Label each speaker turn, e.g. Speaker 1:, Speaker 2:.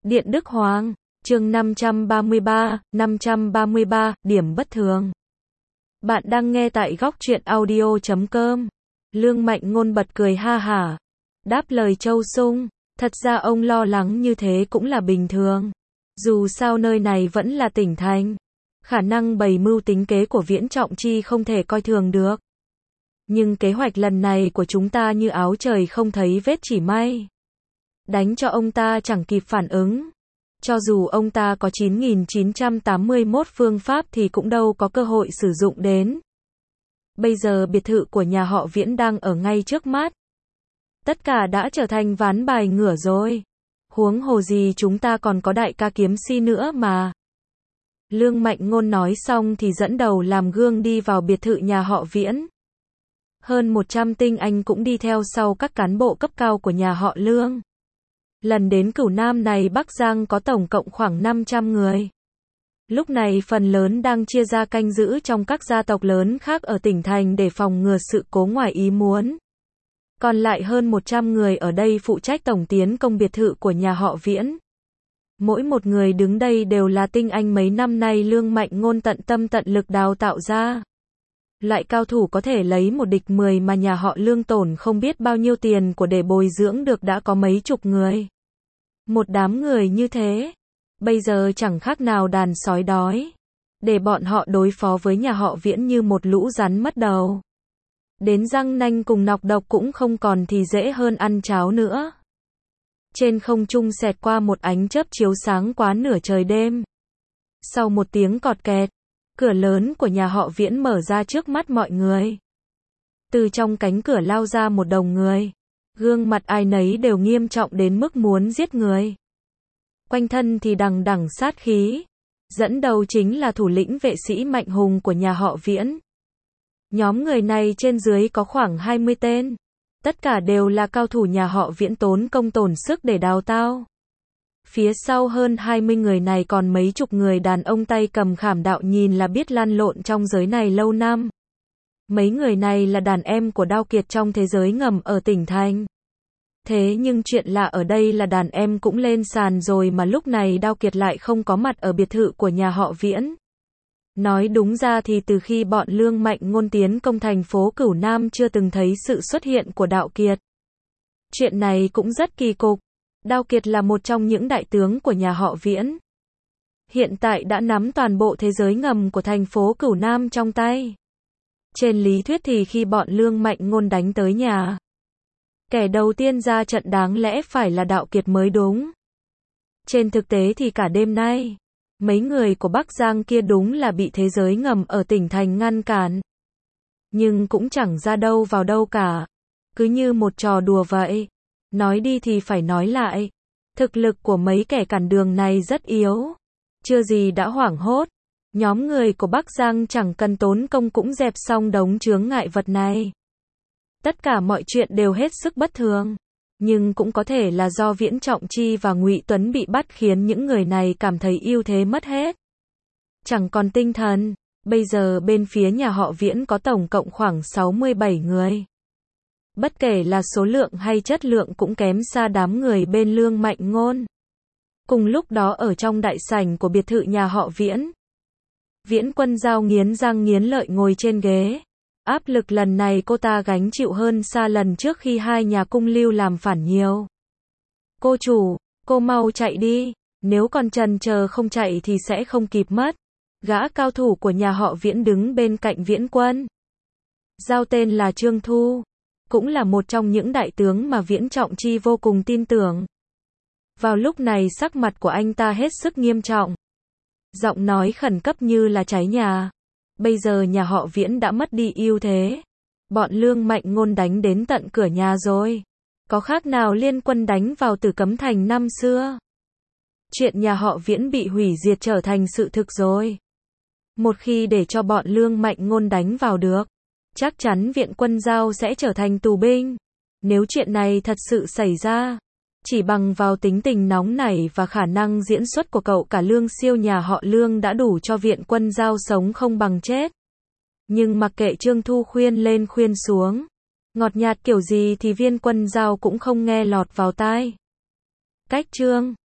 Speaker 1: Điện Đức Hoàng, chương 533, điểm bất thường. Bạn đang nghe tại góc truyện audio.com. Lương Mạnh Ngôn bật cười ha hả. Đáp lời Châu Sung, thật ra ông lo lắng như thế cũng là bình thường. Dù sao nơi này vẫn là tỉnh thành. Khả năng bày mưu tính kế của Viễn Trọng Chi không thể coi thường được. Nhưng kế hoạch lần này của chúng ta như áo trời không thấy vết chỉ may. Đánh cho ông ta chẳng kịp phản ứng. Cho dù ông ta có 9.981 phương pháp thì cũng đâu có cơ hội sử dụng đến. Bây giờ biệt thự của nhà họ Viễn đang ở ngay trước mắt. Tất cả đã trở thành ván bài ngửa rồi. Huống hồ gì chúng ta còn có đại ca kiếm si nữa mà. Lương Mạnh Ngôn nói xong thì dẫn đầu làm gương đi vào biệt thự nhà họ Viễn. Hơn 100 tinh anh cũng đi theo sau các cán bộ cấp cao của nhà họ Lương. Lần đến Cửu Nam này Bắc Giang có tổng cộng khoảng 500 người. Lúc này phần lớn đang chia ra canh giữ trong các gia tộc lớn khác ở tỉnh thành để phòng ngừa sự cố ngoài ý muốn. Còn lại hơn 100 người ở đây phụ trách tổng tiến công biệt thự của nhà họ Viễn. Mỗi một người đứng đây đều là tinh anh mấy năm nay Lương Mạnh Ngôn tận tâm tận lực đào tạo ra. Loại cao thủ có thể lấy một địch 10 mà nhà họ Lương tổn không biết bao nhiêu tiền của để bồi dưỡng được đã có mấy chục người. Một đám người như thế, bây giờ chẳng khác nào đàn sói đói. Để bọn họ đối phó với nhà họ Viễn như một lũ rắn mất đầu. Đến răng nanh cùng nọc độc cũng không còn thì dễ hơn ăn cháo nữa. Trên không trung xẹt qua một ánh chớp chiếu sáng quá nửa trời đêm. Sau một tiếng cọt kẹt, cửa lớn của nhà họ Viễn mở ra trước mắt mọi người. Từ trong cánh cửa lao ra một đồng người. Gương mặt ai nấy đều nghiêm trọng đến mức muốn giết người. Quanh thân thì đằng đằng sát khí. Dẫn đầu chính là thủ lĩnh vệ sĩ Mạnh Hùng của nhà họ Viễn. Nhóm người này trên dưới có khoảng 20 tên. Tất cả đều là cao thủ nhà họ Viễn tốn công tốn sức để đào tạo. Phía sau hơn 20 người này còn mấy chục người đàn ông tay cầm khảm đạo nhìn là biết lăn lộn trong giới này lâu năm. Mấy người này là đàn em của Đao Kiệt trong thế giới ngầm ở tỉnh thành. Thế nhưng chuyện lạ ở đây là đàn em cũng lên sàn rồi mà lúc này Đao Kiệt lại không có mặt ở biệt thự của nhà họ Viễn. Nói đúng ra thì từ khi bọn Lương Mạnh Ngôn tiến công thành phố Cửu Nam chưa từng thấy sự xuất hiện của Đạo Kiệt. Chuyện này cũng rất kỳ cục. Đao Kiệt là một trong những đại tướng của nhà họ Viễn. Hiện tại đã nắm toàn bộ thế giới ngầm của thành phố Cửu Nam trong tay. Trên lý thuyết thì khi bọn Lương Mạnh Ngôn đánh tới nhà, kẻ đầu tiên ra trận đáng lẽ phải là Đạo Kiệt mới đúng. Trên thực tế thì cả đêm nay, mấy người của Bắc Giang kia đúng là bị thế giới ngầm ở tỉnh thành ngăn cản. Nhưng cũng chẳng ra đâu vào đâu cả. Cứ như một trò đùa vậy. Nói đi thì phải nói lại. Thực lực của mấy kẻ cản đường này rất yếu. Chưa gì đã hoảng hốt. Nhóm người của Bắc Giang chẳng cần tốn công cũng dẹp xong đống chướng ngại vật này. Tất cả mọi chuyện đều hết sức bất thường. Nhưng cũng có thể là do Viễn Trọng Chi và Ngụy Tuấn bị bắt khiến những người này cảm thấy ưu thế mất hết. Chẳng còn tinh thần. Bây giờ bên phía nhà họ Viễn có tổng cộng khoảng 67 người. Bất kể là số lượng hay chất lượng cũng kém xa đám người bên Lương Mạnh Ngôn. Cùng lúc đó ở trong đại sảnh của biệt thự nhà họ Viễn. Viễn Quân Giao nghiến răng nghiến lợi ngồi trên ghế. Áp lực lần này cô ta gánh chịu hơn xa lần trước khi hai nhà cung lưu làm phản nhiều. Cô chủ, cô mau chạy đi. Nếu còn chần chờ không chạy thì sẽ không kịp mất. Gã cao thủ của nhà họ Viễn đứng bên cạnh Viễn Quân Giao tên là Trương Thu. Cũng là một trong những đại tướng mà Viễn Trọng Chi vô cùng tin tưởng. Vào lúc này sắc mặt của anh ta hết sức nghiêm trọng. Giọng nói khẩn cấp như là cháy nhà. Bây giờ nhà họ Viễn đã mất đi ưu thế. Bọn Lương Mạnh Ngôn đánh đến tận cửa nhà rồi. Có khác nào liên quân đánh vào Tử Cấm Thành năm xưa. Chuyện nhà họ Viễn bị hủy diệt trở thành sự thực rồi. Một khi để cho bọn Lương Mạnh Ngôn đánh vào được, chắc chắn Viện Quân Giao sẽ trở thành tù binh. Nếu chuyện này thật sự xảy ra, chỉ bằng vào tính tình nóng nảy và khả năng diễn xuất của cậu cả Lương Siêu nhà họ Lương đã đủ cho Viện Quân Giao sống không bằng chết. Nhưng mặc kệ Trương Thu khuyên lên khuyên xuống, ngọt nhạt kiểu gì thì Viên Quân Giao cũng không nghe lọt vào tai. Cách Trương